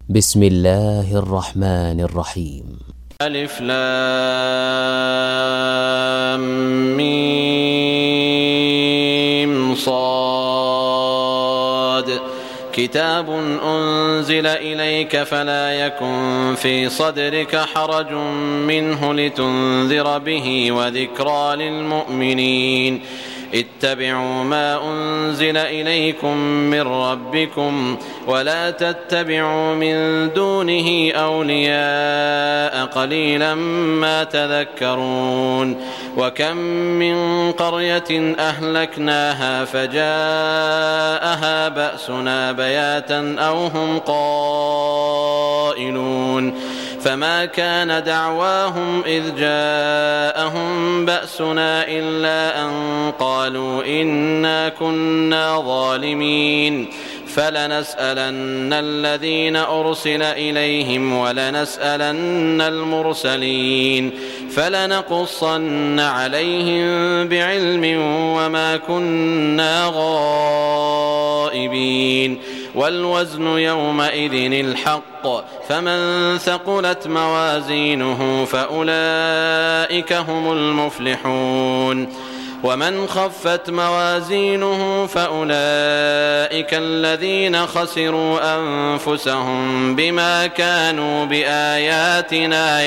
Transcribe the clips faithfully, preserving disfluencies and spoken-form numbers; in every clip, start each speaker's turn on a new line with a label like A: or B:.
A: بسم الله الرحمن الرحيم.
B: ألف لام ميم صاد كتاب أنزل إليك فلا يكن في صدرك حرج منه لتنذر به وذكرى للمؤمنين. اتبعوا ما أنزل إليكم من ربكم ولا تتبعوا من دونه أولياء قليلا ما تذكرون. وكم من قرية أهلكناها فجاءها بأسنا بياتا أو هم قائلون فما كان دعواهم إذ جاءهم بأسنا إلا أن قالوا إنا كنا ظالمين. فلنسألن الذين أرسل إليهم ولنسألن المرسلين فلنقصن عليهم بعلم وما كنا غائبين. والوزن يومئذ الحق فمن ثقلت موازينه فأولئك هم المفلحون ومن خفت موازينه فأولئك الذين خسروا أنفسهم بما كانوا بآياتنا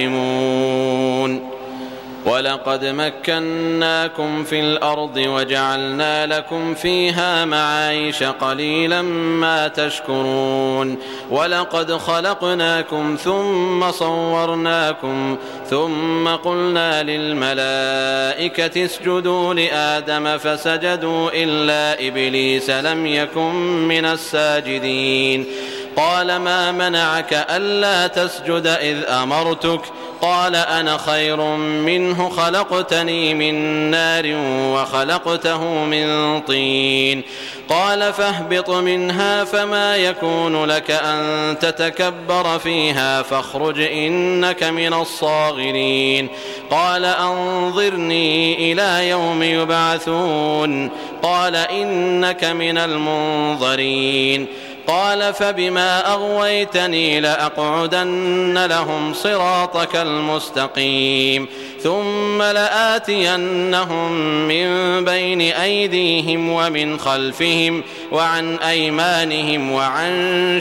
B: يظلمون. ولقد مكناكم في الأرض وجعلنا لكم فيها معايش قليلا ما تشكرون. ولقد خلقناكم ثم صورناكم ثم قلنا للملائكة اسجدوا لآدم فسجدوا إلا إبليس لم يكن من الساجدين. قال ما منعك ألا تسجد إذ أمرتك؟ قال أنا خير منه خلقتني من نار وخلقته من طين. قال فاهبط منها فما يكون لك أن تتكبر فيها فاخرج إنك من الصاغرين. قال أنظرني إلى يوم يبعثون. قال إنك من المنظرين. قال فبما أغويتني لأقعدن لهم صراطك المستقيم ثم لآتينهم من بين أيديهم ومن خلفهم وعن أيمانهم وعن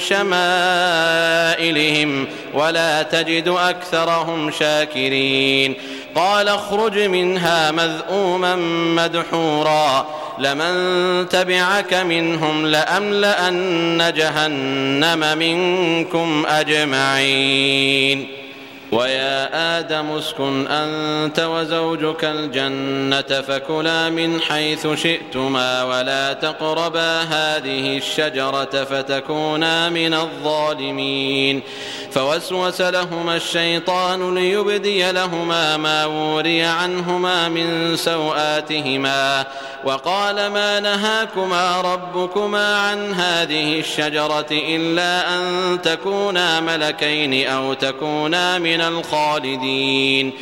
B: شمائلهم ولا تجد أكثرهم شاكرين. قال اخرج منها مذءوما مدحورا لمن تبعك منهم لأملأن جهنم منكم أجمعين. ويا آدم اسكن أنت وزوجك الجنة فكلا من حيث شئتما ولا تقربا هذه الشجرة فتكونا من الظالمين. فوسوس لهما الشيطان ليبدي لهما ما وري عنهما من سوآتهما وقال ما نهاكما ربكما عن هذه الشجرة إلا أن تكونا ملكين أو تكونا من الخالدين.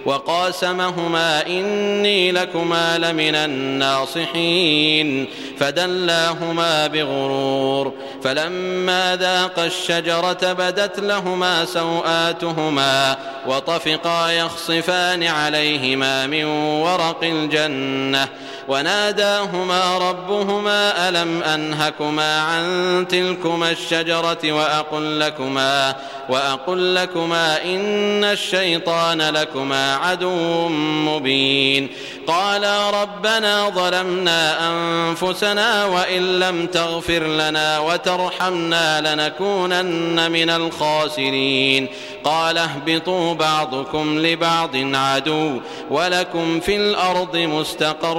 B: وقاسمهما إني لكما لمن الناصحين فدلاهما بغرور. فلما ذاقا الشجرة بدت لهما سوآتهما وطفقا يخصفان عليهما من ورق الجنة وناداهما ربهما ألم أنهكما عن تلكما الشجرة وأقل لكما, وأقل لكما إن الشيطان لكما عدو مبين. قالا ربنا ظلمنا أنفسنا وإن لم تغفر لنا وترحمنا لنكونن من الخاسرين. قال اهبطوا بعضكم لبعض عدو ولكم في الأرض مستقر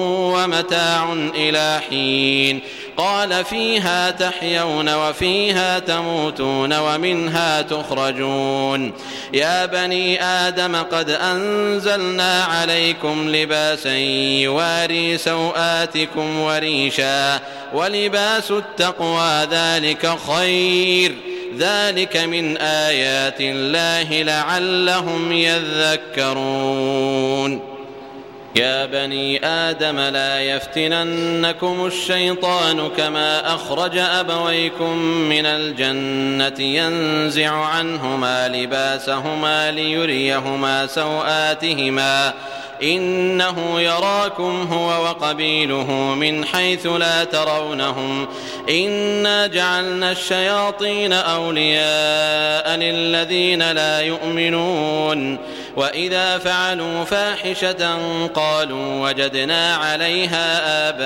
B: ومتاع إلى حين. قال فيها تحيون وفيها تموتون ومنها تخرجون. يا بني آدم قد أنزلنا عليكم لباسا يواري سوآتكم وريشا ولباس التقوى ذلك خير ذلك من آيات الله لعلهم يذكرون. يا بني آدم لا يفتننكم الشيطان كما أخرج أبويكم من الجنة ينزع عنهما لباسهما ليريهما سوآتهما إنه يراكم هو وقبيله من حيث لا ترونهم إنا جعلنا الشياطين أولياء للذين لا يؤمنون وإذا فعلوا فاحشة قالوا وجدنا عليها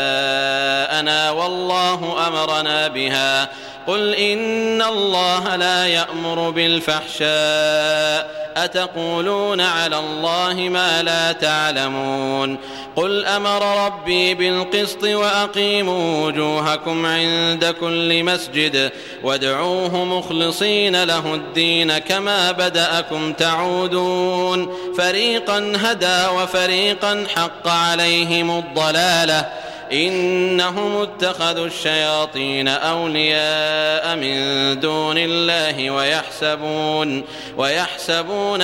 B: آباءنا والله أمرنا بها قل إن الله لا يأمر بالفحشاء أتقولون على الله ما لا تعلمون قل أمر ربي بالقسط وأقيموا وجوهكم عند كل مسجد وادعوه مخلصين له الدين كما بدأكم تعودون فريقا هدى وفريقا حق عليهم الضلالة إنهم اتخذوا الشياطين أولياء من دون الله ويحسبون, ويحسبون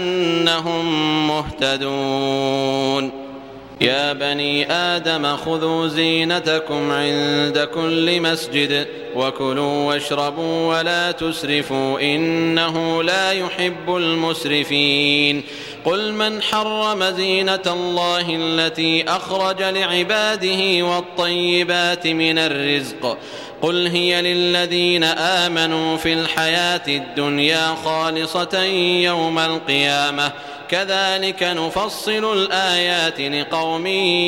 B: أنهم مهتدون يا بني آدم خذوا زينتكم عند كل مسجد وكلوا واشربوا ولا تسرفوا إنه لا يحب المسرفين قل من حرم زينة الله التي أخرج لعباده والطيبات من الرزق قل هي للذين آمنوا في الحياة الدنيا خالصة يوم القيامة كذلك نفصل الآيات لقوم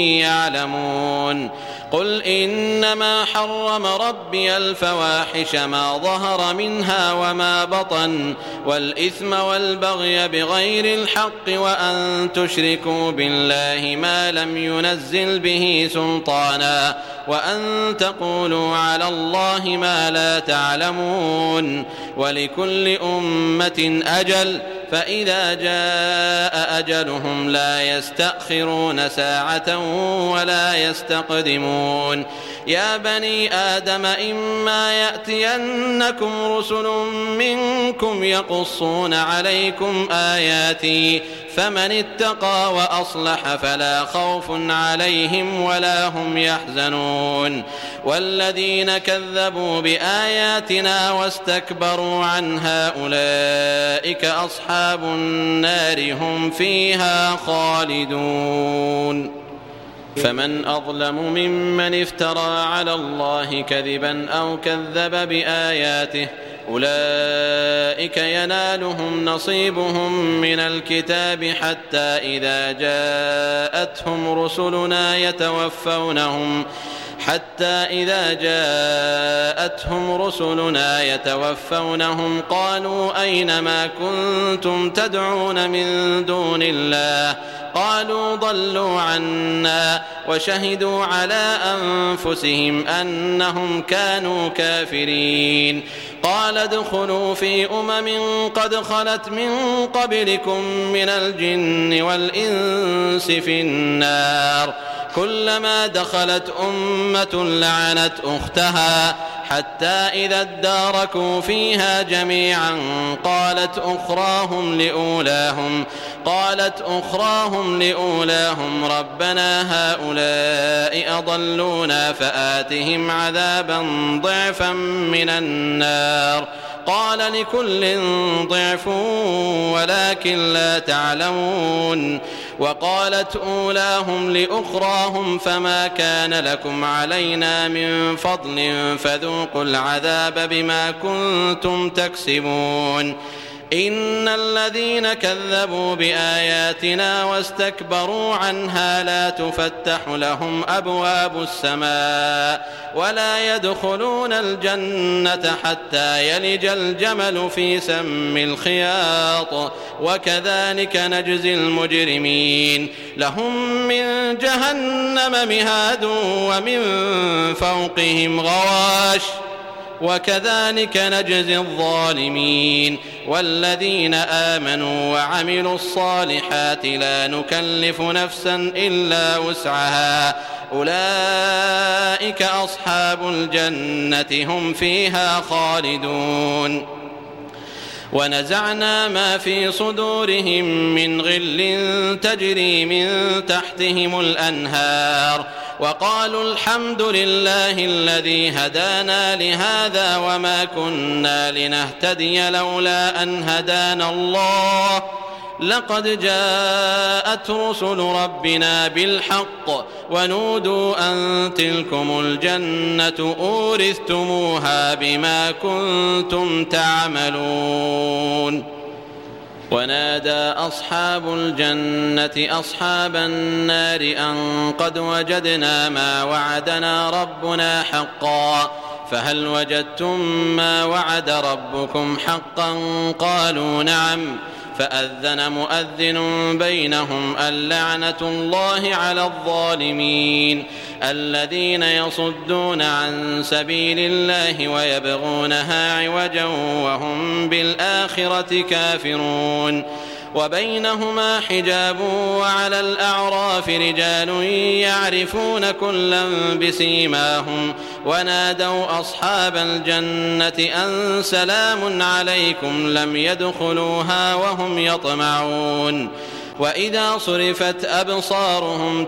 B: يعلمون قل إنما حرم ربي الفواحش ما ظهر منها وما بطن والإثم والبغي بغير الحق وأن تشركوا بالله ما لم ينزل به سلطانا وأن تقولوا على الله ما لا تعلمون ولكل أمة أجل فإذا جاء أجلهم لا يستأخرون ساعة ولا يستقدمون يا بني آدم إما يأتينكم رسل منكم يقصون عليكم آياتي فمن اتقى وأصلح فلا خوف عليهم ولا هم يحزنون والذين كذبوا بآياتنا واستكبروا عنها أولئك أصحاب النار هم فيها خالدون فمن أظلم ممن افترى على الله كذبا أو كذب بآياته أولئك ينالهم نصيبهم من الكتاب حتى إذا جاءتهم رسلنا يتوفونهم حتى إذا جاءتهم رسلنا يتوفونهم قالوا أين ما كنتم تدعون من دون الله قالوا ضلوا عنا وشهدوا على أنفسهم أنهم كانوا كافرين قال ادخلوا في أمم قد خلت من قبلكم من الجن والإنس في النار كلما دخلت أمة لعنت أختها حتى إذا اداركوا فيها جميعا قالت أخراهم لأولاهم قالت أخراهم لأولاهم ربنا هؤلاء أضلونا فآتهم عذابا ضعفا من النار قال لكل ضعف ولكن لا تعلمون وقالت أولاهم لأخراهم فما كان لكم علينا من فضل فذوقوا العذاب بما كنتم تكسبون إن الذين كذبوا بآياتنا واستكبروا عنها لا تفتح لهم أبواب السماء ولا يدخلون الجنة حتى يلج الجمل في سم الخياط وكذلك نجزي المجرمين لهم من جهنم مهاد ومن فوقهم غواش وكذلك نجزي الظالمين والذين آمنوا وعملوا الصالحات لا نكلف نفسا إلا وسعها أولئك أصحاب الجنة هم فيها خالدون ونزعنا ما في صدورهم من غل تجري من تحتهم الأنهار وقالوا الحمد لله الذي هدانا لهذا وما كنا لنهتدي لولا أن هدانا الله لقد جاءت رسل ربنا بالحق ونودوا أن تلكم الجنة أورثتموها بما كنتم تعملون. ونادى أصحاب الجنة أصحاب النار أن قد وجدنا ما وعدنا ربنا حقا فهل وجدتم ما وعد ربكم حقا قالوا نعم فأذن مؤذن بينهم اللعنة الله على الظالمين الذين يصدون عن سبيل الله ويبغونها عوجا وهم بالآخرة كافرون. وبينهما حجاب وعلى الأعراف رجال يعرفون كلا بسيماهم ونادوا أصحاب الجنة أن سلام عليكم لم يدخلوها وهم يطمعون. وإذا صرفت أبصارهم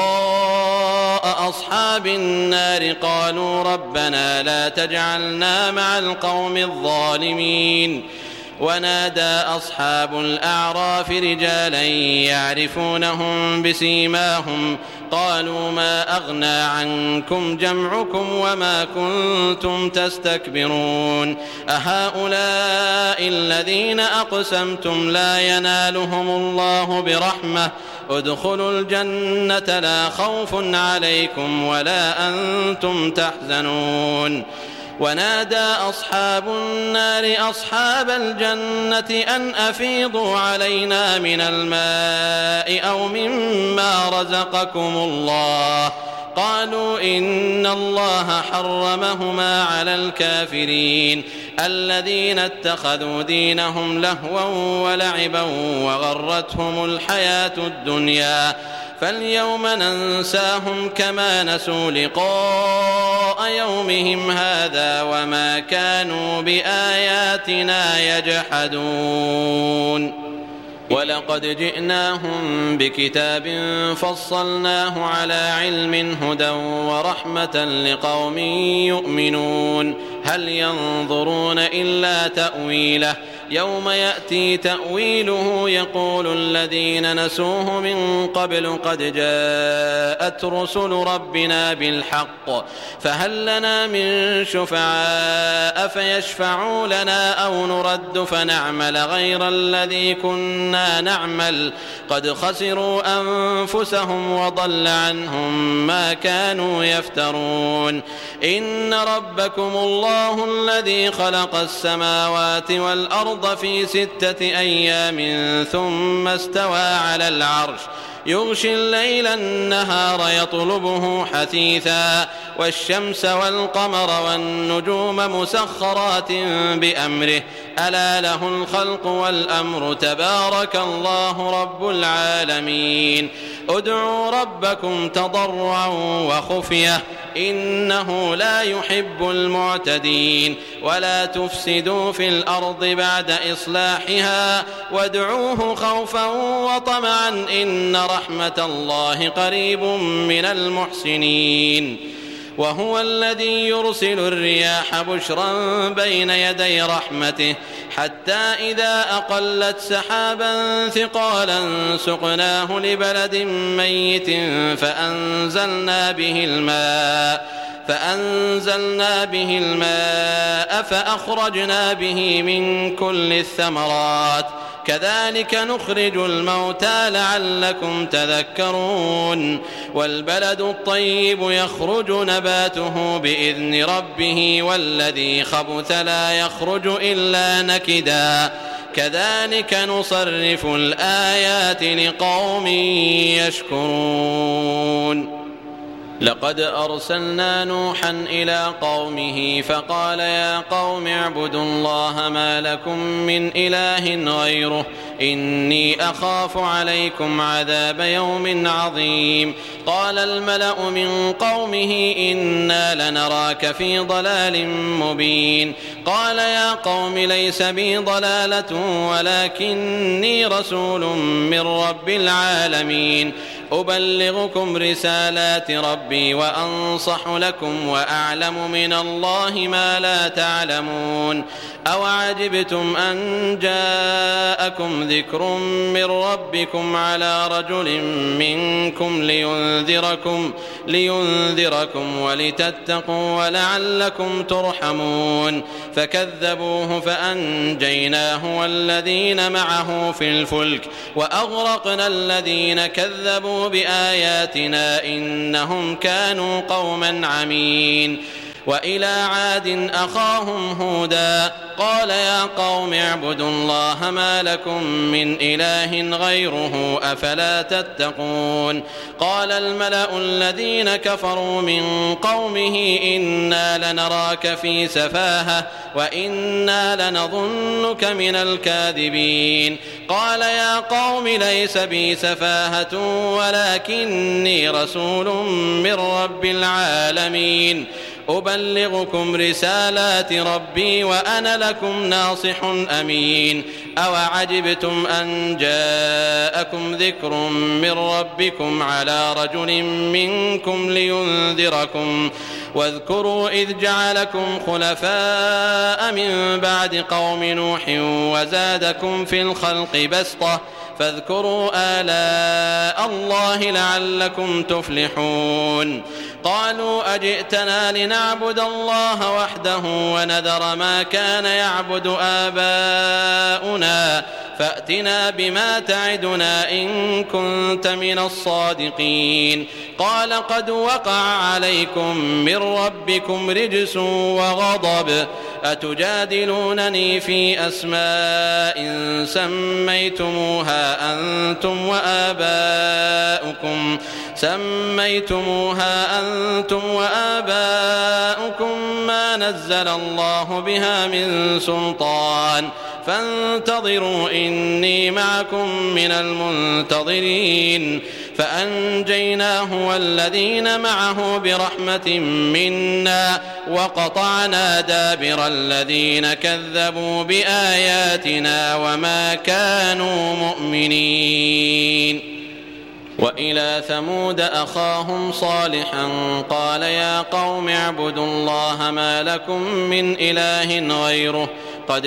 B: تلقاء أصحاب النار قالوا ربنا لا تجعلنا مع القوم الظالمين. ونادى أصحاب الأعراف رجالا يعرفونهم بسيماهم قالوا ما أغنى عنكم جمعكم وما كنتم تستكبرون أهؤلاء الذين أقسمتم لا ينالهم الله برحمة ادخلوا الجنة لا خوف عليكم ولا أنتم تحزنون. ونادى أصحاب النار أصحاب الجنة أن أفيضوا علينا من الماء أو مما رزقكم الله قالوا إن الله حرمهما على الكافرين الذين اتخذوا دينهم لهوا ولعبا وغرتهم الحياة الدنيا فاليوم ننساهم كما نسوا لقاء يومهم هذا وما كانوا بآياتنا يجحدون. ولقد جئناهم بكتاب فصلناه على علم هدى ورحمة لقوم يؤمنون هل ينظرون إلا تأويله يوم يأتي تأويله يقول الذين نسوه من قبل قد جاءت رسل ربنا بالحق فهل لنا من شفعاء فيشفعوا لنا أو نرد فنعمل غير الذي كنا نعمل قد خسروا أنفسهم وضل عنهم ما كانوا يفترون. إن ربكم الله الذي خلق السماوات والأرض في ستة أيام ثم استوى على العرش يغشي الليل النهار يطلبه حثيثا والشمس والقمر والنجوم مسخرات بأمره ألا له الخلق والأمر تبارك الله رب العالمين. ادعوا ربكم تضرعا وخفية إنه لا يحب المعتدين ولا تفسدوا في الأرض بعد إصلاحها وادعوه خوفا وطمعا إن رحمة الله قريب من المحسنين. وهو الذي يرسل الرياح بشرا بين يدي رحمته حتى إذا أقلت سحابا ثقالا سقناه لبلد ميت فأنزلنا به الماء فأنزلنا به الماء فأخرجنا به من كل الثمرات كذلك نخرج الموتى لعلكم تذكرون. والبلد الطيب يخرج نباته بإذن ربه والذي خبث لا يخرج إلا نكدا كذلك نصرف الآيات لقوم يشكرون. لقد أرسلنا نوحا إلى قومه فقال يا قوم اعبدوا الله ما لكم من إله غيره إني أخاف عليكم عذاب يوم عظيم قال الملأ من قومه إنا لنراك في ضلال مبين قال يا قوم ليس بي ضلالة ولكني رسول من رب العالمين أبلغكم رسالات ربي وأنصح لكم وأعلم من الله ما لا تعلمون أوعجبتم أن جاءكم ذكر من ربكم على رجل منكم لينذركم, لينذركم ولتتقوا ولعلكم ترحمون فكذبوه فأنجيناه والذين معه في الفلك وأغرقنا الذين كذبوا بآياتنا إنهم كانوا قوما عمين وإلى عاد أخاهم هودا قال يا قوم اعبدوا الله ما لكم من إله غيره أفلا تتقون قال الملأ الذين كفروا من قومه إنا لنراك في سفاهة وإنا لنظنك من الكاذبين قال يا قوم ليس بي سفاهة ولكني رسول من رب العالمين أبلغكم رسالات ربي وأنا لكم ناصح أمين أوعجبتم أن جاءكم ذكر من ربكم على رجل منكم لينذركم واذكروا إذ جعلكم خلفاء من بعد قوم نوح وزادكم في الخلق بسطة فاذكروا آلاء الله لعلكم تفلحون قالوا أجئتنا لنعبد الله وحده ونذر ما كان يعبد آباؤنا فأتنا بما تعدنا إن كنت من الصادقين قال قد وقع عليكم من ربكم رجس وغضب أتجادلونني في أسماء سميتموها أنتم وآباؤكم سميتموها أنتم وآباؤكم ما نزل الله بها من سلطان فانتظروا إني معكم من المنتظرين فأنجيناه والذين معه برحمة منا وقطعنا دابر الذين كذبوا بآياتنا وما كانوا مؤمنين وإلى ثمود أخاهم صالحا قال يا قوم اعبدوا الله ما لكم من إله غيره قد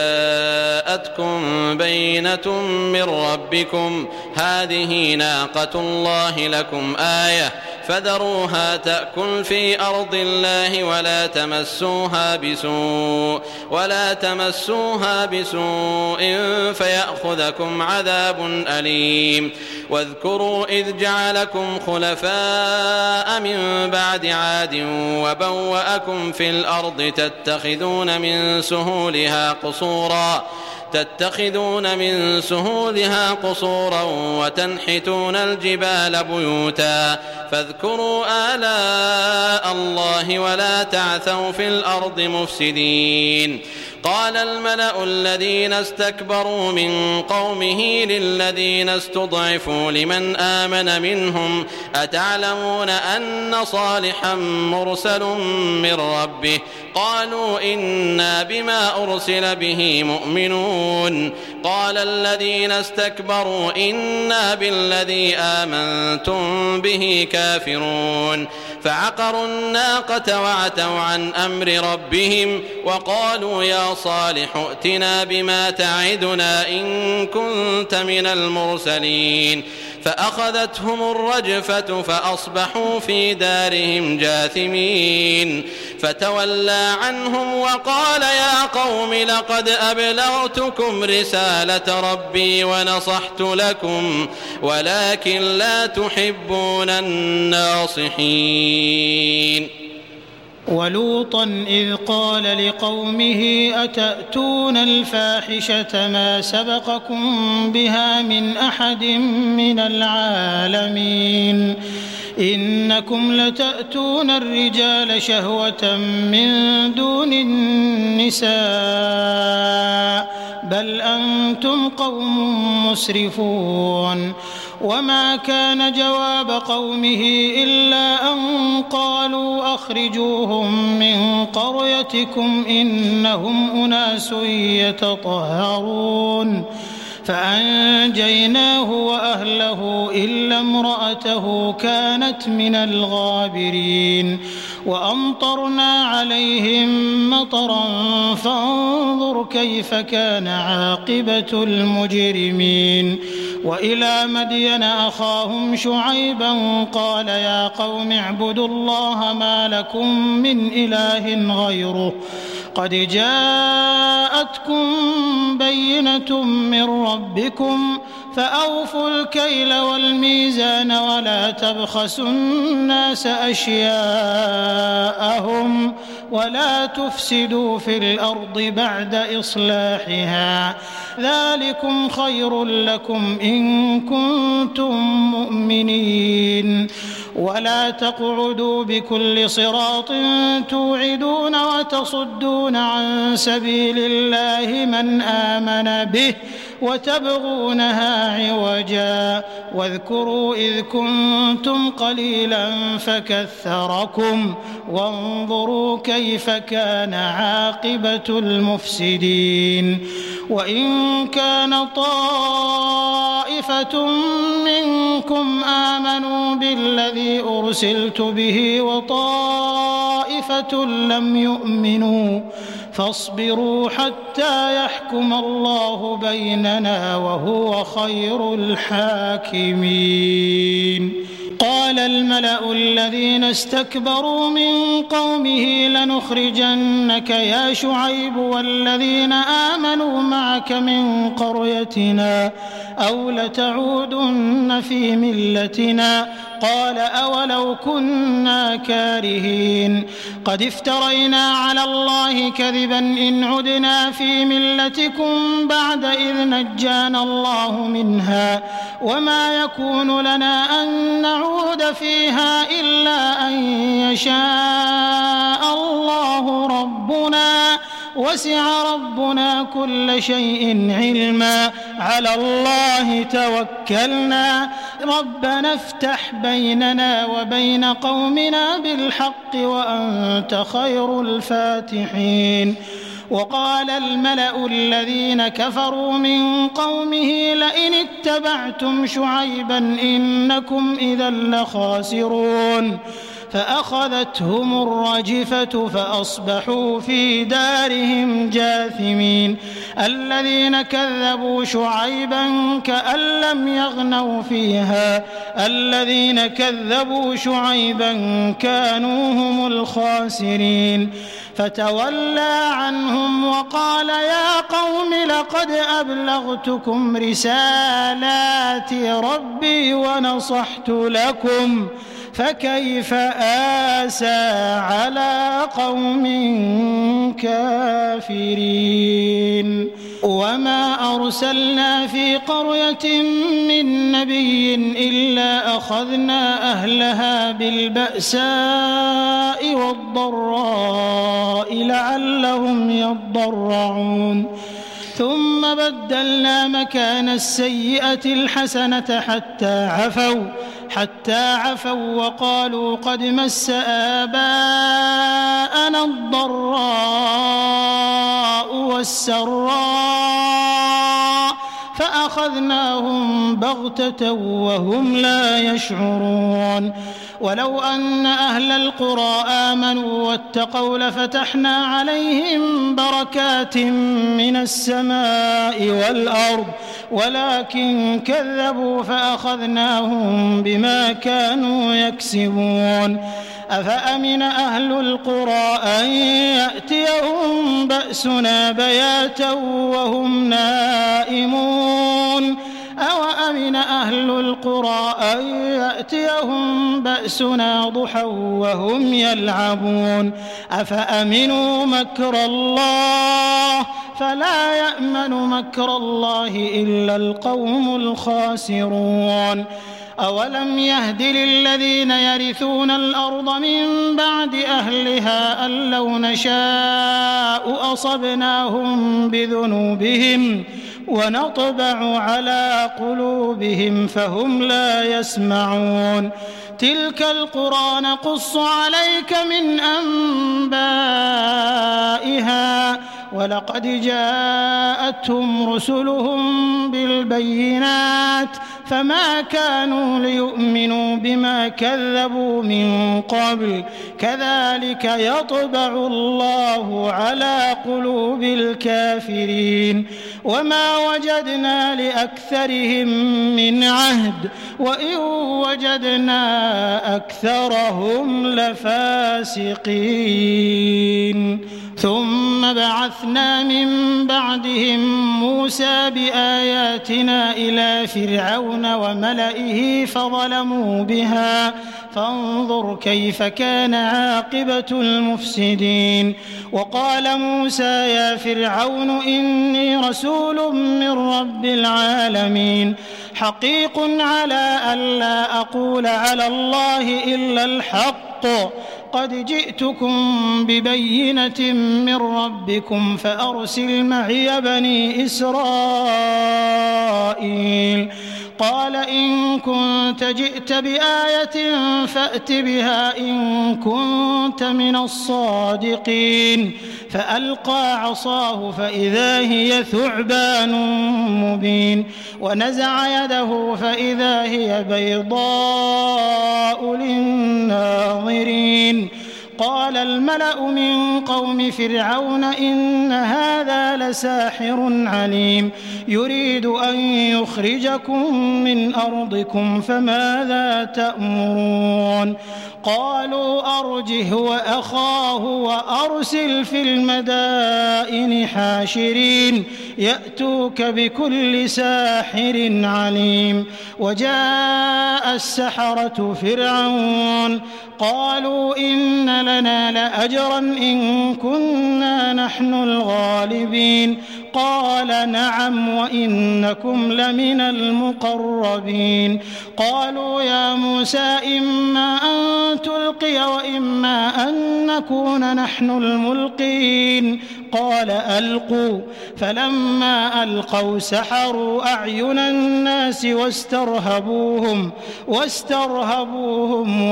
B: جاءتكم بينة من ربكم هذه ناقة الله لكم آية فذروها تأكل في أرض الله ولا تمسوها بسوء ولا تمسوها بسوء فيأخذكم عذاب أليم واذكروا إذ جعلكم خلفاء من بعد عاد وبوأكم في الأرض تتخذون من سهولها قصورا تتخذون من سهولها قصورا وتنحتون الجبال بيوتا فاذكروا آلاء الله ولا تعثوا في الأرض مفسدين قال الملأ الذين استكبروا من قومه للذين استضعفوا لمن آمن منهم أتعلمون أن صالحا مرسل من ربه قالوا إنا بما أرسل به مؤمنون قال الذين استكبروا إنا بالذي آمنتم به كافرون فعقروا الناقة وعتوا عن أمر ربهم وقالوا يا صالح ائتنا بما تعدنا إن كنت من المرسلين فأخذتهم الرجفة فأصبحوا في دارهم جاثمين فتولى عنهم وقال يا قوم لقد أبلغتكم رسالة ربي ونصحت لكم ولكن لا تحبون الناصحين
C: ولوطا إذ قال لقومه أتأتون الفاحشة ما سبقكم بها من أحد من العالمين إنكم لتأتون الرجال شهوة من دون النساء بل أنتم قوم مسرفون وما كان جواب قومه إلا أن قالوا أخرجوهم من قريتكم إنهم أناس يتطهرون فأنجيناه وأهله إلا امرأته كانت من الغابرين وأمطرنا عليهم مطرا فانظر كيف كان عاقبة المجرمين وإلى مدين أخاهم شعيبا قال يا قوم اعبدوا الله ما لكم من إله غيره قد جاءتكم بينة من ربكم فأوفوا الكيل والميزان ولا تبخسوا الناس أشياءهم ولا تفسدوا في الأرض بعد إصلاحها ذلكم خير لكم إن كنتم مؤمنين ولا تقعدوا بكل صراط توعدون وتصدون عن سبيل الله من آمن به وتبغونها عوجا واذكروا إذ كنتم قليلا فكثركم وانظروا كيف كان عاقبة المفسدين وإن كان طائفة منكم آمنوا بالذي أرسلت به وطائفة لم يؤمنوا فاصبروا حتى يحكم الله بيننا وهو خير الحاكمين قال الملأ الذين استكبروا من قومه لنخرجنك يا شعيب والذين آمنوا معك من قريتنا أو لتعودن في ملتنا قال أولو كنا كارهين قد افترينا على الله كذبا إن عدنا في ملتكم بعد إذ نجانا الله منها وما يكون لنا أن نعود فيها إلا أن يشاء الله ربنا وسع ربنا كل شيء علما على الله توكلنا ربنا افتح بيننا وبين قومنا بالحق وأنت خير الفاتحين وقال الملأ الذين كفروا من قومه لئن اتبعتم شعيبا إنكم إذا لخاسرون فأخذتهم الرجفة فأصبحوا في دارهم جاثمين الذين كذبوا شعيبا كأن لم يغنوا فيها الذين كذبوا شعيبا كانوا هم الخاسرين فتولى عنهم وقال يا قوم لقد أبلغتكم رسالات ربي ونصحت لكم فكيف آسى على قوم كافرين وما أرسلنا في قرية من نبي إلا أخذنا أهلها بالبأساء والضراء لعلهم يضرعون ثم بدلنا مكان السيئة الحسنة حتى عفوا حتى عفوا وقالوا قد مس آباءنا الضراء والسراء فأخذناهم بغتة وهم لا يشعرون ولو أن أهل القرى آمنوا واتقوا لفتحنا عليهم بركات من السماء والأرض ولكن كذبوا فأخذناهم بما كانوا يكسبون أفأمن أهل القرى أن يأتيهم بأسنا بياتا وهم نائمون أوأمن أهل القرى أن يأتيهم بأسنا ضحى وهم يلعبون أفأمنوا مكر الله فلا يأمن مكر الله إلا القوم الخاسرون أولم يهد للذين يرثون الأرض من بعد أهلها أن لو نشاء أصبناهم بذنوبهم ونطبع على قلوبهم فهم لا يسمعون تلك القرى نقص عليك من أنبائها ولقد جاءتهم رسلهم بالبينات فما كانوا ليؤمنوا بما كذبوا من قبل كذلك يطبع الله على قلوب الكافرين وما وجدنا لأكثرهم من عهد وإن وجدنا أكثرهم لفاسقين ثم بعثنا من بعدهم موسى بآياتنا إلى فرعون وملئه فظلموا بها فانظر كيف كان عاقبة المفسدين وقال موسى يا فرعون إني رسول من رب العالمين حقيق على ألا أقول على الله إلا الحق قد جئتكم ببينة من ربكم فأرسل معي بني إسرائيل قال إن كنت جئت بآية فأت بها إن كنت من الصادقين فألقى عصاه فإذا هي ثعبان مبين ونزع يده فإذا هي بيضاء للناظرين قال الملأ من قوم فرعون إن هذا لساحر عليم يريد أن يخرجكم من أرضكم فماذا تأمرون قالوا أرجه وأخاه وأرسل في المدائن حاشرين يأتوك بكل ساحر عليم وجاء السحرة فرعون قالوا إن لنا لأجرا إن كنا نحن الغالبين قال نعم وإنكم لمن المقربين قالوا يا موسى إما أن تلقي وإما أن نكون نحن الملقين قال ألقوا فلما ألقوا سحروا أعين الناس واسترهبوهم واسترهبوهم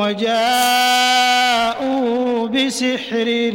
C: وجاءوا بسحر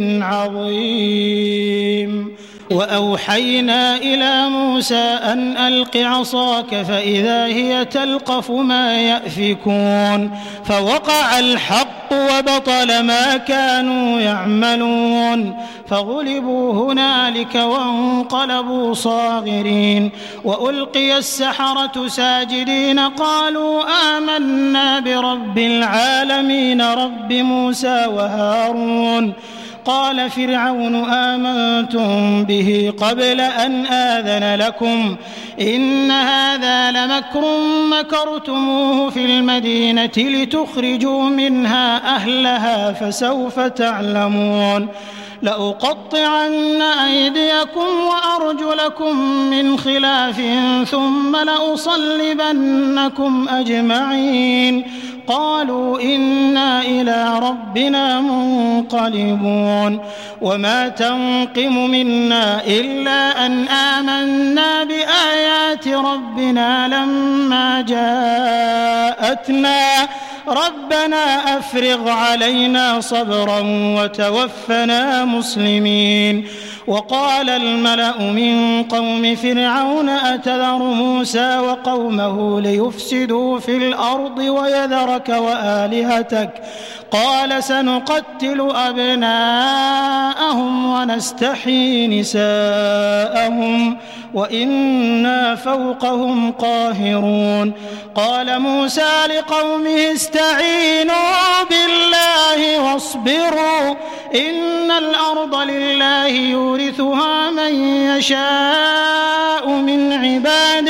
C: عظيم وأوحينا إلى موسى أن ألق عصاك فإذا هي تلقف ما يأفكون فوقع الحق وبطل ما كانوا يعملون فغلبوا هنالك وانقلبوا صاغرين وألقي السحرة ساجدين قالوا آمنا برب العالمين رب موسى وهارون قال فرعون آمنتم به قبل أن آذن لكم إن هذا لمكر مكرتموه في المدينة لتخرجوا منها أهلها فسوف تعلمون لأقطعن أيديكم وأرجلكم من خلاف ثم لأصلبنكم أجمعين قالوا إنا إلى ربنا منقلبون وما تنقم منا إلا أن آمنا بآيات ربنا لما جاءتنا ربنا أفرغ علينا صبرا وتوفنا مسلمين وقال الملأ من قوم فرعون أتذر موسى وقومه ليفسدوا في الأرض ويذرك وآلهتك قال سنقتل أبناءهم ونستحيي نساءهم وإنا فوقهم قاهرون قال موسى لقومه استعينوا بالله واصبروا إن الأرض لله يورثها من يشاء من عباده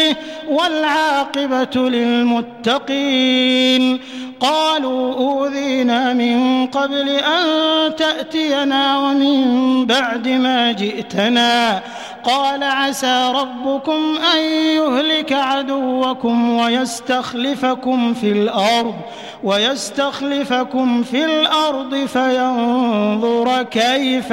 C: والعاقبة للمتقين. قالوا أوذينا من قبل أن تأتينا ومن بعد ما جئتنا. قال عسى ربكم أن يهلك عدوكم ويستخلفكم في الأرض ويستخلفكم في الأرض فينظر كيف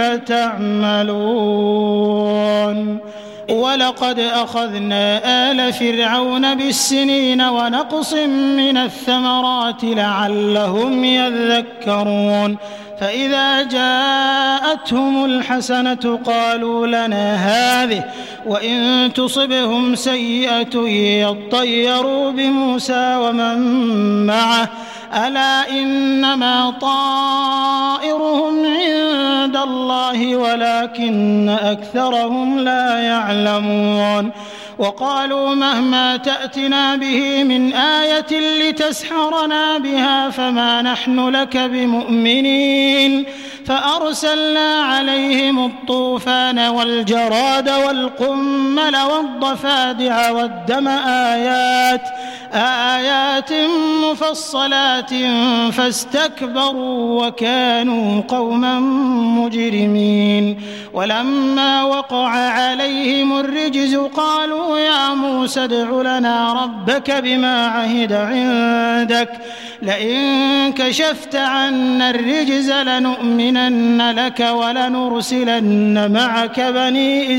C: تعملون. ولقد أخذنا آل فرعون بالسنين ونقص من الثمرات لعلهم يذكرون. فإذا جاءتهم الحسنة قالوا لنا هذه وإن تصبهم سيئة يطيروا بموسى ومن معه ألا إنما طائرهم عند الله ولكن أكثرهم لا يعلمون. وقالوا مهما تأتنا به من آية لتسحرنا بها فما نحن لك بمؤمنين. فأرسلنا عليهم الطوفان والجراد والقمل والضفادع والدم آيات آيات مفصلات فاستكبروا وكانوا قوما مجرمين. ولما وقع عليهم الرجز قالوا يا موسى ادع لنا ربك بما عهد عندك لئن كشفت عنا الرجز لنؤمنن لك ولنرسلن معك بني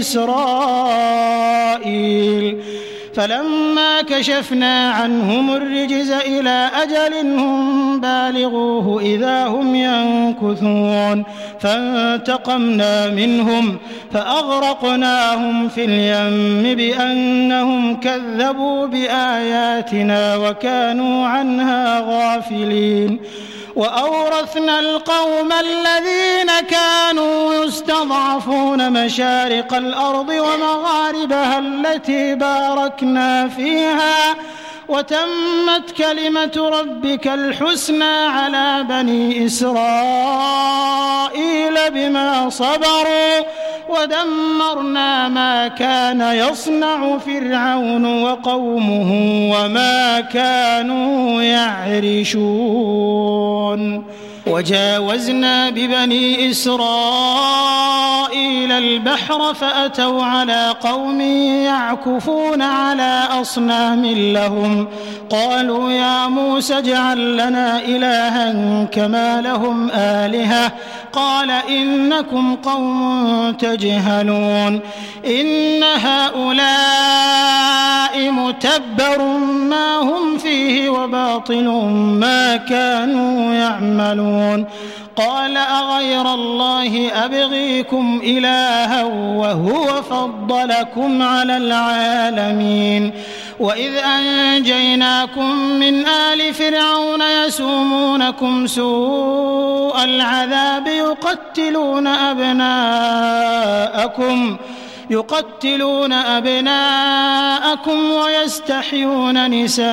C: إسرائيل. فلما كشفنا عنهم الرجز إلى أجل هم بالغوه إذا هم ينكثون. فانتقمنا منهم فأغرقناهم في اليم بأنهم كذبوا بآياتنا وكانوا عنها غافلين. وأورثنا القوم الذين كانوا يستضعفون مشارق الأرض ومغاربها التي باركنا فيها وتمت كلمة ربك الحسنى على بني إسرائيل بما صبروا ودمرنا ما كان يصنع فرعون وقومه وما كانوا يعرشون. وجاوزنا ببني إسرائيل البحر فأتوا على قوم يعكفون على أصنام لهم قالوا يا موسى اجعل لنا إلها كما لهم آلهة قال إنكم قوم تجهلون إن هؤلاء متبر ما هم فيه وباطل ما كانوا يعملون. قال أغير الله أبغيكم إلها وهو فضلكم على العالمين. وإذ أنجيناكم من آل فرعون يسومونكم سوء العذاب يقتلون أبناءكم يقتلون أبناءكم ويستحيون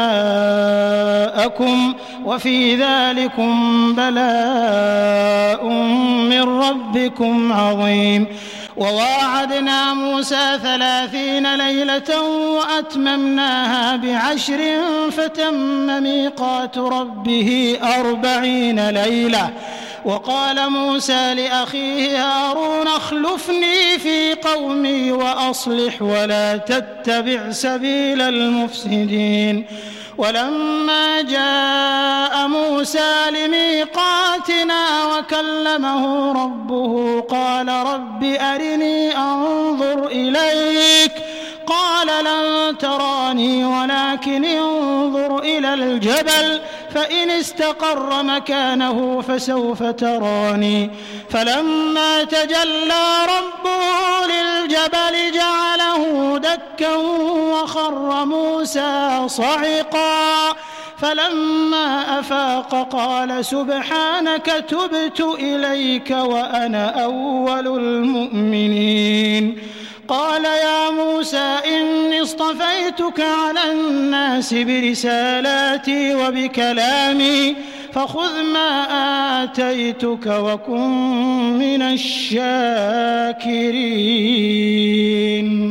C: نساءكم وفي ذلكم بلاء من ربكم عظيم. وواعدنا موسى ثلاثين ليلة وأتممناها بعشر فتم ميقات ربه أربعين ليلة. وقال موسى لأخيه هارون اخلفني في قومي وأصلح ولا تتبع سبيل المفسدين. ولما جاء موسى لميقاتنا وكلمه ربه قال رب أرني أنظر إليك قال لن تراني ولكن انظر إلى الجبل فإن استقر مكانه فسوف تراني. فلما تجلى ربه للجبل جعله دكا وخر موسى صعقا فلما أفاق قال سبحانك تبت إليك وأنا أول المؤمنين. قال يا موسى إني اصطفيتك على الناس برسالاتي وبكلامي فخذ ما آتيتك وكن من الشاكرين.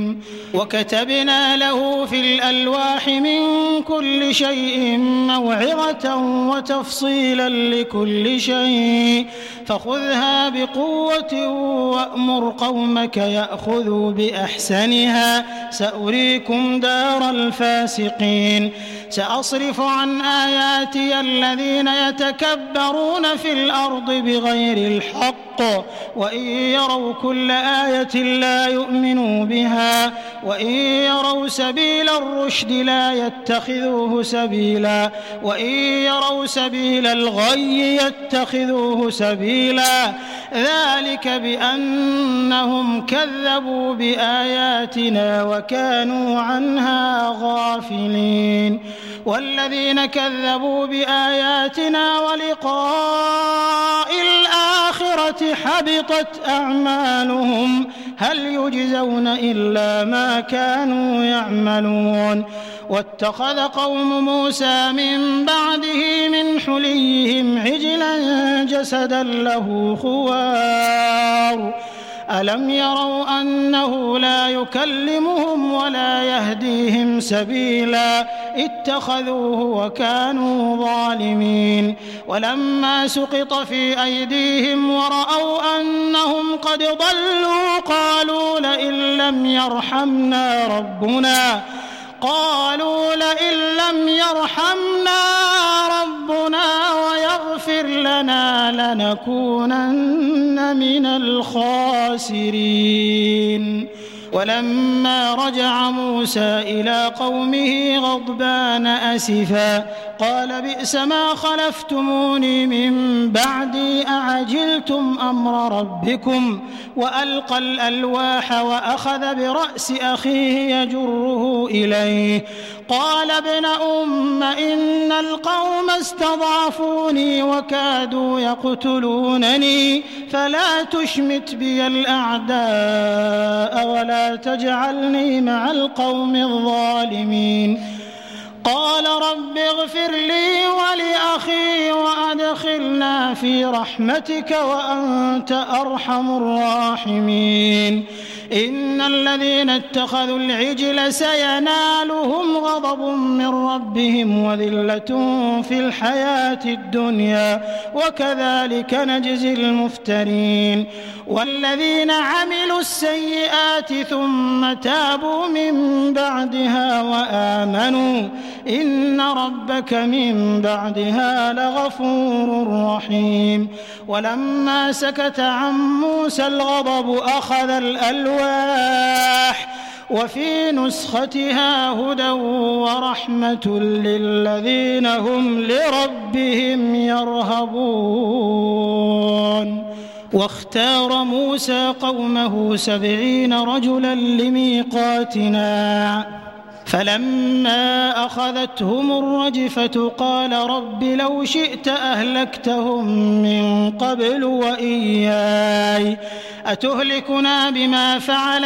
C: وكتبنا له في الألواح من كل شيء موعظة وتفصيلا لكل شيء فخذها بقوة وأمر قومك يأخذوا بأحسنها سأريكم دار الفاسقين سأصرف عن آياتي الذين يتكبرون في الأرض بغير الحق وإن يروا كل آية لا يؤمنوا بها وإن يروا سبيل الرشد لا يتخذوه سبيلا وإن يروا سبيل الغي يتخذوه سبيلا ذلك بأنهم كذبوا بآياتنا وكانوا عنها غافلين والذين كذبوا بآياتنا ولقاء الآخرة حبطت أعمالهم هل يجزون إلا ما كانوا يعملون واتخذ قوم موسى من بعده من حليهم عجلا جسدا له خوار ألم يروا أنه لا يكلمهم ولا يهديهم سبيلا اتخذوه وكانوا ظالمين ولما سقط في أيديهم ورأوا أنهم قد ضلوا قالوا لئن لم يرحمنا ربنا قالوا لئن لم يرحمنا ربنا ويغفر لنا لنكونن من الخاسرين ولما رجع موسى إلى قومه غضبان أسفا قال بئس ما خلفتموني من بعدي أعجلتم أمر ربكم وألقى الألواح وأخذ برأس أخيه يجره إليه قال ابن أم إن القوم استضعفوني وكادوا يقتلونني فلا تشمت بي الأعداء ولا تجعلني مع القوم الظالمين قال رب اغفر لي ولأخي وأدخلنا في رحمتك وأنت أرحم الراحمين إن الذين اتخذوا العجل سينالهم غضب من ربهم وذلة في الحياة الدنيا وكذلك نجزي المفترين والذين عملوا السيئات ثم تابوا من بعدها وآمنوا إن ربك من بعدها لغفور رحيم ولما سكت عن موسى الغضب أخذ الألواح وفي نسختها هدى ورحمة للذين هم لربهم يرهبون واختار موسى قومه سبعين رجلا لميقاتنا فلما أخذتهم الرجفة قال رب لو شئت أهلكتهم من قبل وإياي أتهلكنا بما فعل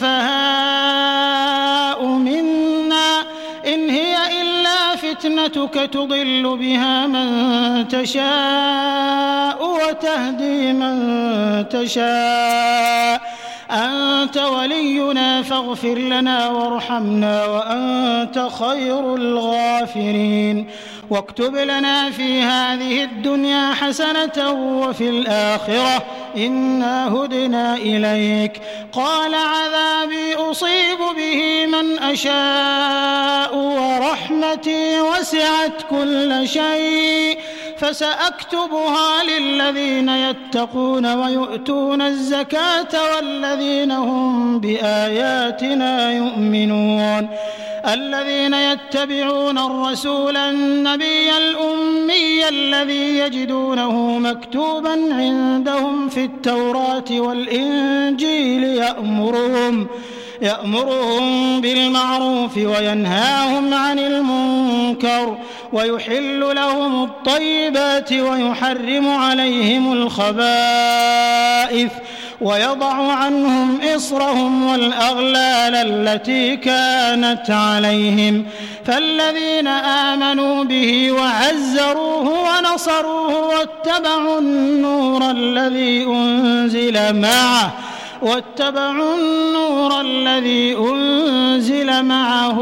C: السفهاء منا إن هي إلا فتنتك تضل بها من تشاء وتهدي من تشاء أنت ولينا فاغفر لنا وارحمنا وأنت خير الغافرين واكتب لنا في هذه الدنيا حسنة وفي الآخرة إنا هدنا إليك قال عذابي أصيب به من أشاء ورحمتي وسعت كل شيء فسأكتبها للذين يتقون ويؤتون الزكاة والذين هم بآياتنا يؤمنون الذين يتبعون الرسول النبي الأمي الذي يجدونه مكتوبا عندهم في التوراة والإنجيل يأمرهم يأمرهم بالمعروف وينهاهم عن المنكر ويحل لهم الطيبات ويحرم عليهم الخبائث ويضع عنهم إصرهم والأغلال التي كانت عليهم فالذين آمنوا به وعزروه ونصروه واتبعوا النور الذي أنزل معه واتبعوا النور الذي أنزل معه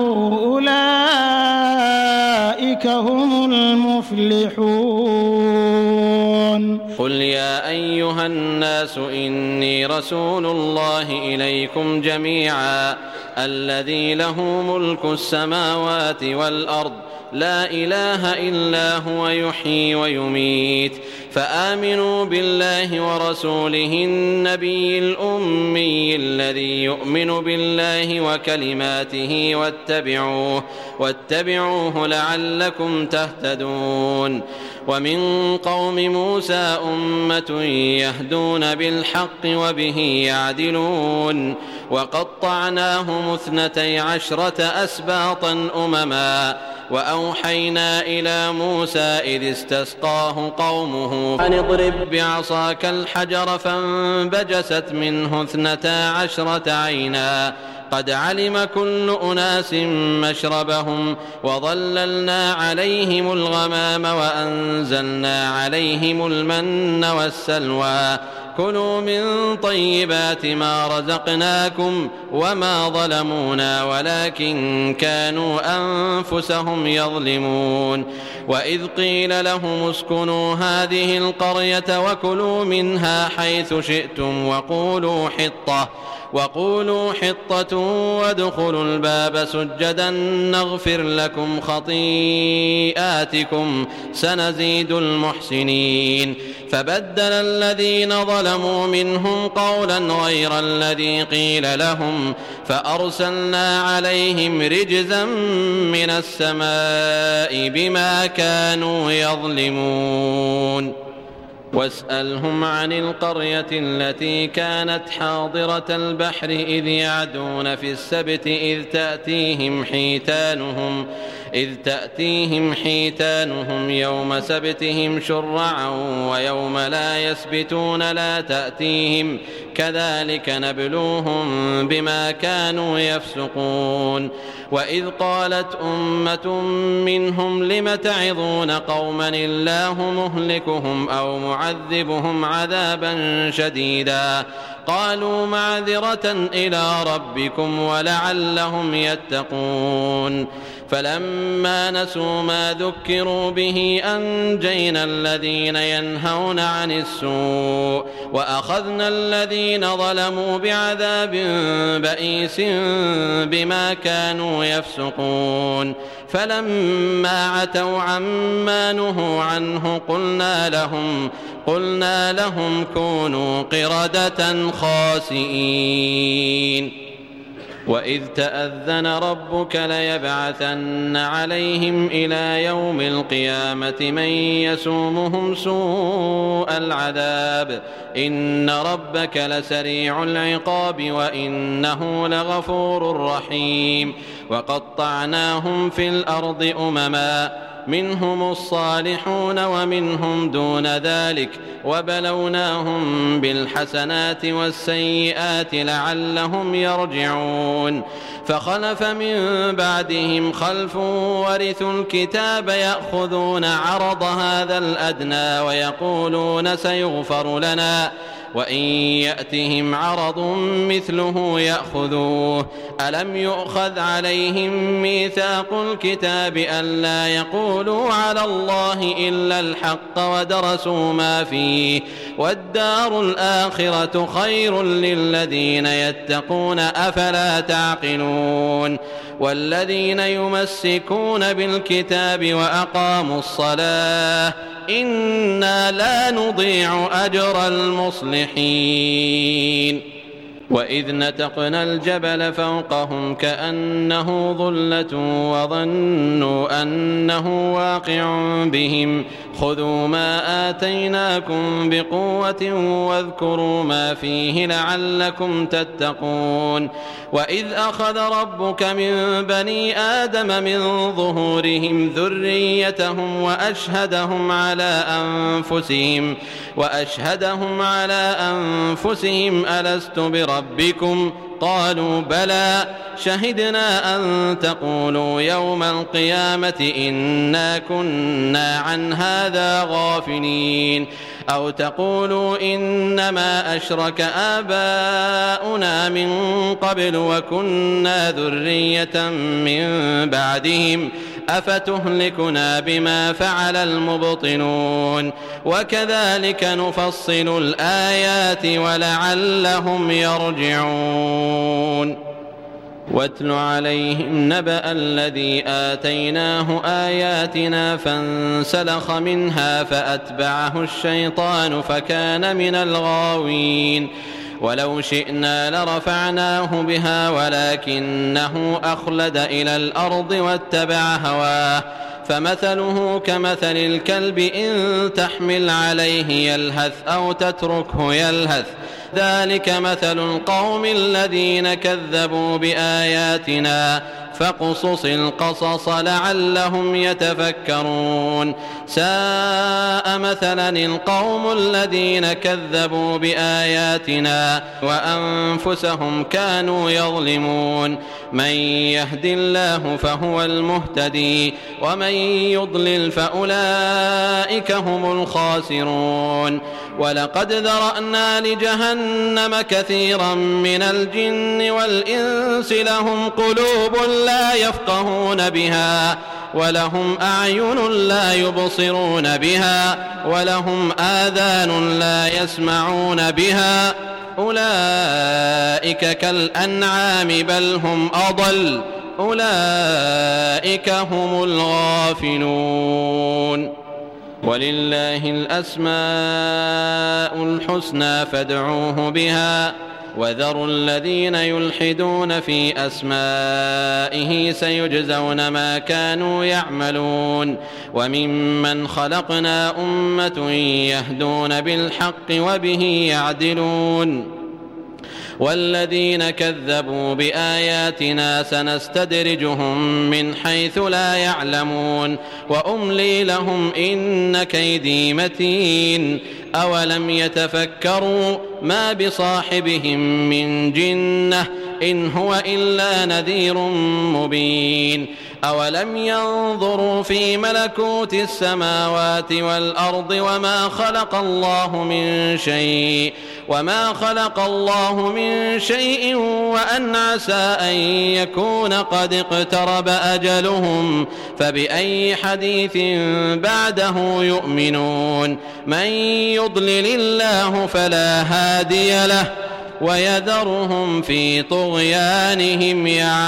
C: أولئك هم المفلحون.
B: قل يا أيها الناس إني رسول الله إليكم جميعا الذي له ملك السماوات والأرض لا إله إلا هو يحيي ويميت فآمنوا بالله ورسوله النبي الأمي الذي يؤمن بالله وكلماته واتبعوه واتبعوه لعلكم تهتدون. ومن قوم موسى أمة يهدون بالحق وبه يعدلون وقطعناهم اثنتي عشرة أسباطا أمما وأوحينا إلى موسى إذ استسقاه قومه أن اضرب بعصاك الحجر فانبجست منه اثنتا عشرة عينا قد علم كل أناس مشربهم وظللنا عليهم الغمام وأنزلنا عليهم المن والسلوى كلوا من طيبات ما رزقناكم وما ظلمونا ولكن كانوا أنفسهم يظلمون. وإذ قيل لهم اسكنوا هذه القرية وكلوا منها حيث شئتم وقولوا حطة وقولوا حطة وادخلوا الباب سجدا نغفر لكم خطيئاتكم سنزيد المحسنين. فبدل الذين ظلموا منهم قولا غير الذي قيل لهم فأرسلنا عليهم رجزا من السماء بما كانوا يظلمون. واسألهم عن القرية التي كانت حاضرة البحر إذ يعدون في السبت إذ تأتيهم حيتانهم إذ تأتيهم حيتانهم يوم سبتهم شرعا ويوم لا يسبتون لا تأتيهم كذلك نبلوهم بما كانوا يفسقون. وإذ قالت أمة منهم لم تعظون قوما الله مهلكهم أو معذبهم عذابا شديدا قالوا معذرة إلى ربكم ولعلهم يتقون. فلما نسوا ما ذكروا به أنجينا الذين ينهون عن السوء وأخذنا الذين ظلموا بعذاب بئيس بما كانوا يفسقون. فلما عتوا عما نهوا عنه قلنا لهم قلنا لهم كونوا قردة خاسئين. وإذ تأذن ربك ليبعثن عليهم إلى يوم القيامة من يسومهم سوء العذاب إن ربك لسريع العقاب وإنه لغفور رحيم. وقطعناهم في الأرض أمما منهم الصالحون ومنهم دون ذلك وبلوناهم بالحسنات والسيئات لعلهم يرجعون. فخلف من بعدهم خلف ورثوا الكتاب يأخذون عرض هذا الأدنى ويقولون سيغفر لنا وإن يأتهم عرض مثله يأخذوه ألم يؤخذ عليهم ميثاق الكتاب ألا يقولوا على الله إلا الحق ودرسوا ما فيه والدار الآخرة خير للذين يتقون أفلا تعقلون. والذين يمسكون بالكتاب وأقاموا الصلاة إنا لا نضيع أجر المصلحين. وإذ نتقنا الجبل فوقهم كأنه ظلة وظنوا أنه واقع بهم خذوا ما آتيناكم بقوة واذكروا ما فيه لعلكم تتقون. وإذ أخذ ربك من بني آدم من ظهورهم ذريتهم وأشهدهم على أنفسهم وأشهدهم على أنفسهم ألست بربكم قالوا بلى شهدنا أن تقولوا يوم القيامة إنا كنا عن هذا غافلين أو تقولوا إنما أشرك آباؤنا من قبل وكنا ذرية من بعدهم أفتهلكنا بما فعل المبطلون وكذلك نفصل الآيات ولعلهم يرجعون واتل عليهم نبأ الذي آتيناه آياتنا فانسلخ منها فأتبعه الشيطان فكان من الغاوين ولو شئنا لرفعناه بها ولكنه أخلد إلى الأرض واتبع هواه فمثله كمثل الكلب إن تحمل عليه يلهث أو تتركه يلهث ذلك مثل القوم الذين كذبوا بآياتنا فاقصص القصص لعلهم يتفكرون ساء مثلا القوم الذين كذبوا بآياتنا وأنفسهم كانوا يظلمون من يهد الله فهو المهتدي ومن يضلل فأولئك هم الخاسرون ولقد ذرأنا لجهنم كثيرا من الجن والإنس لهم قلوب لا يفقهون بها ولهم أعين لا يبصرون بها ولهم آذان لا يسمعون بها أولئك كالأنعام بل هم أضل أولئك هم الغافلون ولله الأسماء الحسنى فادعوه بها وذروا الذين يلحدون في أسمائه سيجزون ما كانوا يعملون وممن خلقنا أمة يهدون بالحق وبه يعدلون والذين كذبوا بآياتنا سنستدرجهم من حيث لا يعلمون وأملي لهم إن كيدي متين أولم يتفكروا ما بصاحبهم من جنة إن هو إلا نذير مبين أولم ينظروا في ملكوت السماوات والأرض وما خلق الله من شيء وما خلق الله من شيء وأن عسى أن يكون قد اقترب أجلهم فبأي حديث بعده يؤمنون من يضلل الله فلا هادي له ويذرهم في طغيانهم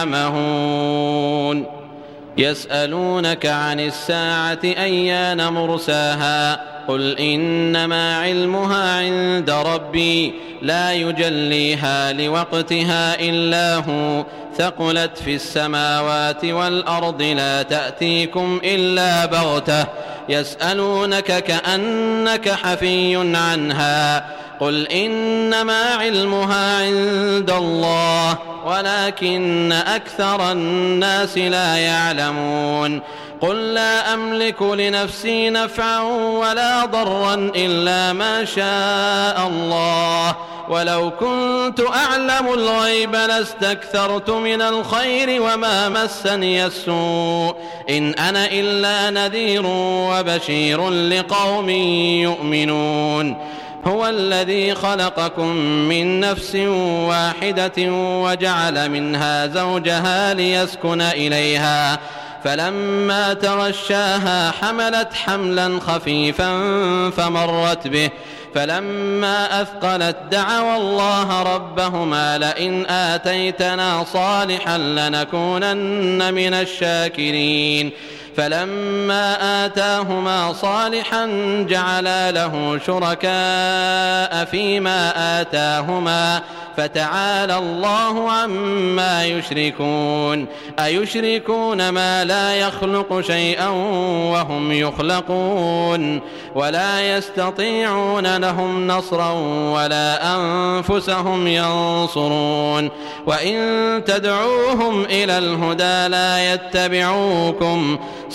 B: يعمهون يسألونك عن الساعة أيان مرساها قل إنما علمها عند ربي لا يجليها لوقتها إلا هو ثقلت في السماوات والأرض لا تأتيكم إلا بغتة يسألونك كأنك حفي عنها قل إنما علمها عند الله ولكن أكثر الناس لا يعلمون قل لا أملك لنفسي نفعا ولا ضرا إلا ما شاء الله ولو كنت أعلم الغيب لاستكثرت من الخير وما مسني السوء إن أنا إلا نذير وبشير لقوم يؤمنون هو الذي خلقكم من نفس واحدة وجعل منها زوجها ليسكن إليها فلما تغشاها حملت حملا خفيفا فمرت به فلما أثقلت دعوا الله ربهما لئن آتيتنا صالحا لنكونن من الشاكرين فلما آتاهما صالحا جعلا له شركاء فيما آتاهما فتعالى الله عما يشركون أيشركون ما لا يخلق شيئا وهم يخلقون ولا يستطيعون لهم نصرا ولا أنفسهم ينصرون وإن تدعوهم إلى الهدى لا يتبعوكم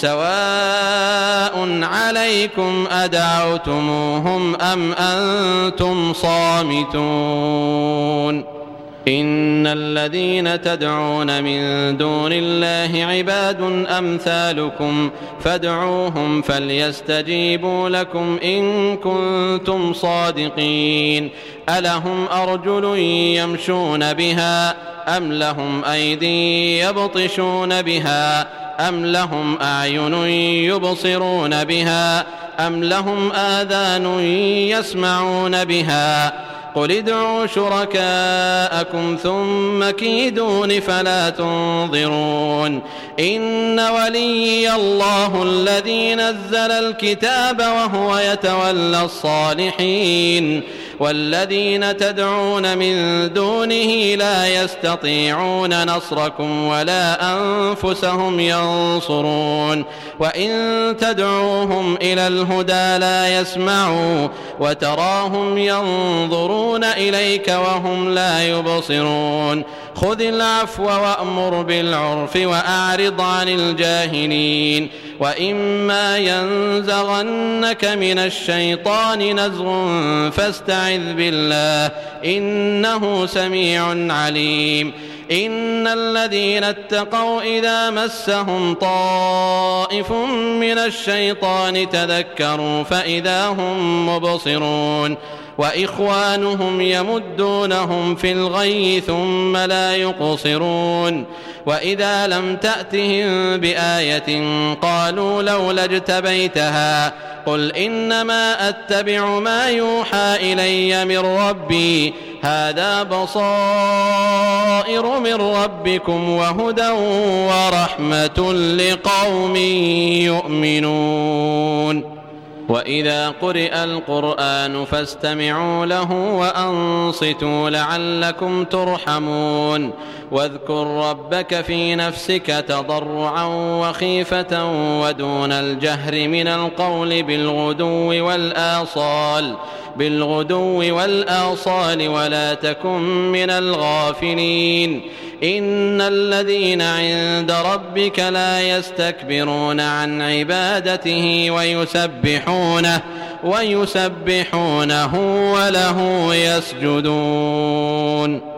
B: سواء عليكم أدعوتموهم أم أنتم صامتون إن الذين تدعون من دون الله عباد أمثالكم فادعوهم فليستجيبوا لكم إن كنتم صادقين ألهم أرجل يمشون بها أم لهم أيدي يبطشون بها أم لهم أعين يبصرون بها أم لهم آذان يسمعون بها قل ادعوا شركاءكم ثم كيدون فلا تنظرون إن وليي الله الذي نزل الكتاب وهو يتولى الصالحين والذين تدعون من دونه لا يستطيعون نصركم ولا أنفسهم ينصرون وإن تدعوهم إلى الهدى لا يسمعوا وتراهم ينظرون إليك وهم لا يبصرون خذ العفو وأمر بالعرف وأعرض عن الجاهلين وإما ينزغنك من الشيطان نزغ فاستعذ بالله إنه سميع عليم إن الذين اتقوا إذا مسهم طائف من الشيطان تذكروا فإذا هم مبصرون وإخوانهم يمدونهم في الغي ثم لا يقصرون وإذا لم تأتهم بآية قالوا لولا اجتبيتها قل إنما أتبع ما يوحى إلي من ربي هذا بصائر من ربكم وهدى ورحمة لقوم يؤمنون وإذا قرئ القرآن فاستمعوا له وأنصتوا لعلكم ترحمون واذكر ربك في نفسك تضرعا وخيفة ودون الجهر من القول بالغدو والآصال بالغدو والآصال ولا تكن من الغافلين إن الذين عند ربك لا يستكبرون عن عبادته ويسبحونه ويسبحونه وله يسجدون